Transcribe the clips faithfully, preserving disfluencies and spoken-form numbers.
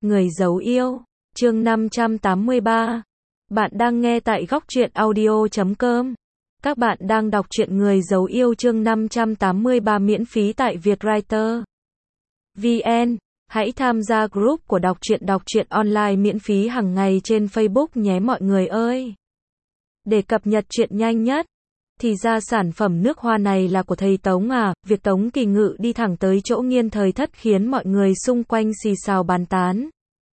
Người giấu yêu, chương năm trăm tám mươi ba. Bạn đang nghe tại góc truyện audio chấm com. Các bạn đang đọc truyện Người giấu yêu chương năm trăm tám mươi ba miễn phí tại Vietwriter vê en. Hãy tham gia group của đọc truyện đọc truyện online miễn phí hàng ngày trên Facebook nhé mọi người ơi. Để cập nhật truyện nhanh nhất. Thì ra sản phẩm nước hoa này là của thầy Tống à, việc Tống Kỳ Ngự đi thẳng tới chỗ Nghiên Thời Thất khiến mọi người xung quanh xì xào bàn tán.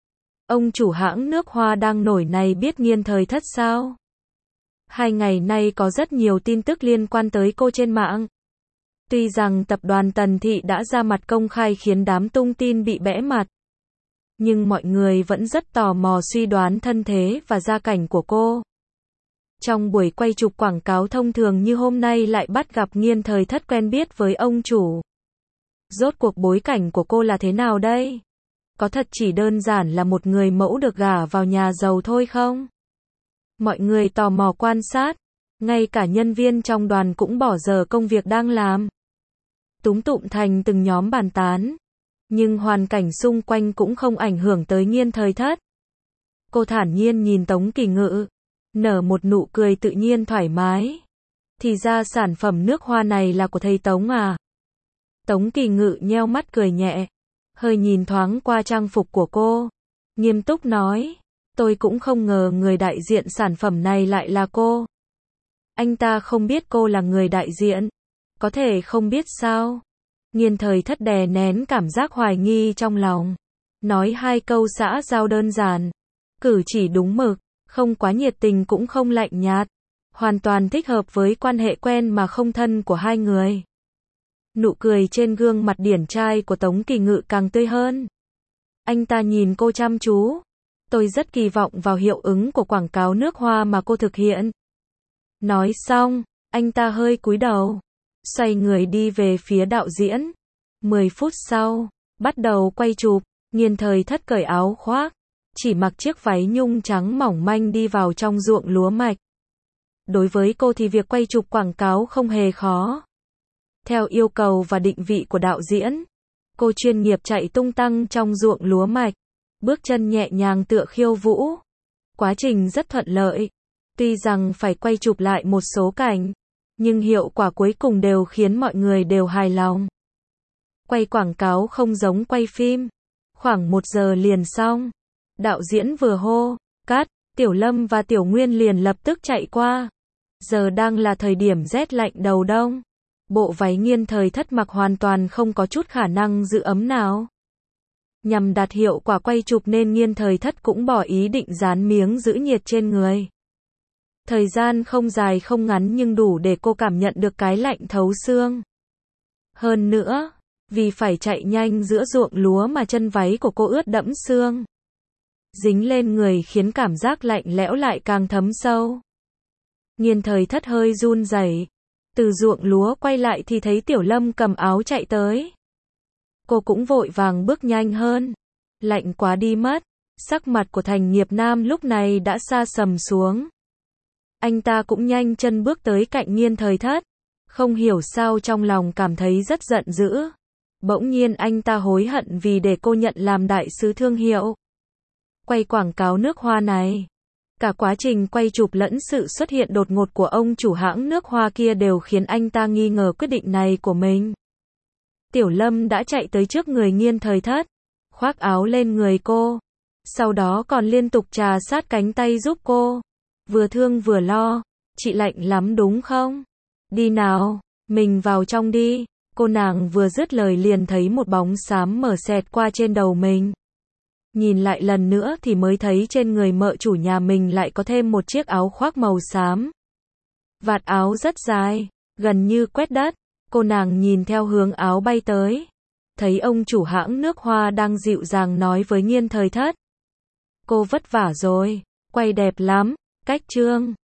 Ông chủ hãng nước hoa đang nổi này biết Nghiên Thời Thất sao? Hai ngày nay có rất nhiều tin tức liên quan tới cô trên mạng. Tuy rằng tập đoàn Tần Thị đã ra mặt công khai khiến đám tung tin bị bẽ mặt. Nhưng mọi người vẫn rất tò mò suy đoán thân thế và gia cảnh của cô. Trong buổi quay chụp quảng cáo thông thường như hôm nay lại bắt gặp Nghiên Thời Thất quen biết với ông chủ. Rốt cuộc bối cảnh của cô là thế nào đây? Có thật chỉ đơn giản là một người mẫu được gả vào nhà giàu thôi không? Mọi người tò mò quan sát. Ngay cả nhân viên trong đoàn cũng bỏ giờ công việc đang làm. Túm tụm thành từng nhóm bàn tán. Nhưng hoàn cảnh xung quanh cũng không ảnh hưởng tới Nghiên Thời Thất. Cô thản nhiên nhìn Tống Kỳ Ngự. Nở một nụ cười tự nhiên thoải mái. Thì ra sản phẩm nước hoa này là của thầy Tống à? Tống Kỳ Ngự nheo mắt cười nhẹ. Hơi nhìn thoáng qua trang phục của cô. Nghiêm túc nói. Tôi cũng không ngờ người đại diện sản phẩm này lại là cô. Anh ta không biết cô là người đại diện. Có thể không biết sao? Nghiên Thời Thất đè nén cảm giác hoài nghi trong lòng. Nói hai câu xã giao đơn giản. Cử chỉ đúng mực. Không quá nhiệt tình cũng không lạnh nhạt. Hoàn toàn thích hợp với quan hệ quen mà không thân của hai người. Nụ cười trên gương mặt điển trai của Tống Kỳ Ngự càng tươi hơn. Anh ta nhìn cô chăm chú. Tôi rất kỳ vọng vào hiệu ứng của quảng cáo nước hoa mà cô thực hiện. Nói xong, anh ta hơi cúi đầu. Xoay người đi về phía đạo diễn. Mười phút sau, bắt đầu quay chụp. Nghiên Thời Thất cởi áo khoác. Chỉ mặc chiếc váy nhung trắng mỏng manh đi vào trong ruộng lúa mạch. Đối với cô thì việc quay chụp quảng cáo không hề khó. Theo yêu cầu và định vị của đạo diễn, cô chuyên nghiệp chạy tung tăng trong ruộng lúa mạch. Bước chân nhẹ nhàng tựa khiêu vũ. Quá trình rất thuận lợi. Tuy rằng phải quay chụp lại một số cảnh, nhưng hiệu quả cuối cùng đều khiến mọi người đều hài lòng. Quay quảng cáo không giống quay phim. Khoảng một giờ liền xong. Đạo diễn vừa hô, cắt, Tiểu Lâm và Tiểu Nguyên liền lập tức chạy qua. Giờ đang là thời điểm rét lạnh đầu đông. Bộ váy Nghiên Thời Thất mặc hoàn toàn không có chút khả năng giữ ấm nào. Nhằm đạt hiệu quả quay chụp nên Nghiên Thời Thất cũng bỏ ý định dán miếng giữ nhiệt trên người. Thời gian không dài không ngắn nhưng đủ để cô cảm nhận được cái lạnh thấu xương. Hơn nữa, vì phải chạy nhanh giữa ruộng lúa mà chân váy của cô ướt đẫm sương. Dính lên người khiến cảm giác lạnh lẽo lại càng thấm sâu. Nghiên Thời Thất hơi run rẩy. Từ ruộng lúa quay lại thì thấy Tiểu Lâm cầm áo chạy tới. Cô cũng vội vàng bước nhanh hơn. Lạnh quá đi mất. Sắc mặt của Thành Nghiệp Nam lúc này đã sa sầm xuống. Anh ta cũng nhanh chân bước tới cạnh Nghiên Thời Thất. Không hiểu sao trong lòng cảm thấy rất giận dữ. Bỗng nhiên anh ta hối hận vì để cô nhận làm đại sứ thương hiệu. Quay quảng cáo nước hoa này. Cả quá trình quay chụp lẫn sự xuất hiện đột ngột của ông chủ hãng nước hoa kia đều khiến anh ta nghi ngờ quyết định này của mình. Tiểu Lâm đã chạy tới trước người Nghiên Thời Thất. Khoác áo lên người cô. Sau đó còn liên tục trà sát cánh tay giúp cô. Vừa thương vừa lo. Chị lạnh lắm đúng không? Đi nào, mình vào trong đi. Cô nàng vừa dứt lời liền thấy một bóng xám mở xẹt qua trên đầu mình. Nhìn lại lần nữa thì mới thấy trên người mợ chủ nhà mình lại có thêm một chiếc áo khoác màu xám. Vạt áo rất dài, gần như quét đất. Cô nàng nhìn theo hướng áo bay tới. Thấy ông chủ hãng nước hoa đang dịu dàng nói với Nghiên Thời Thất. Cô vất vả rồi, quay đẹp lắm, cách chương.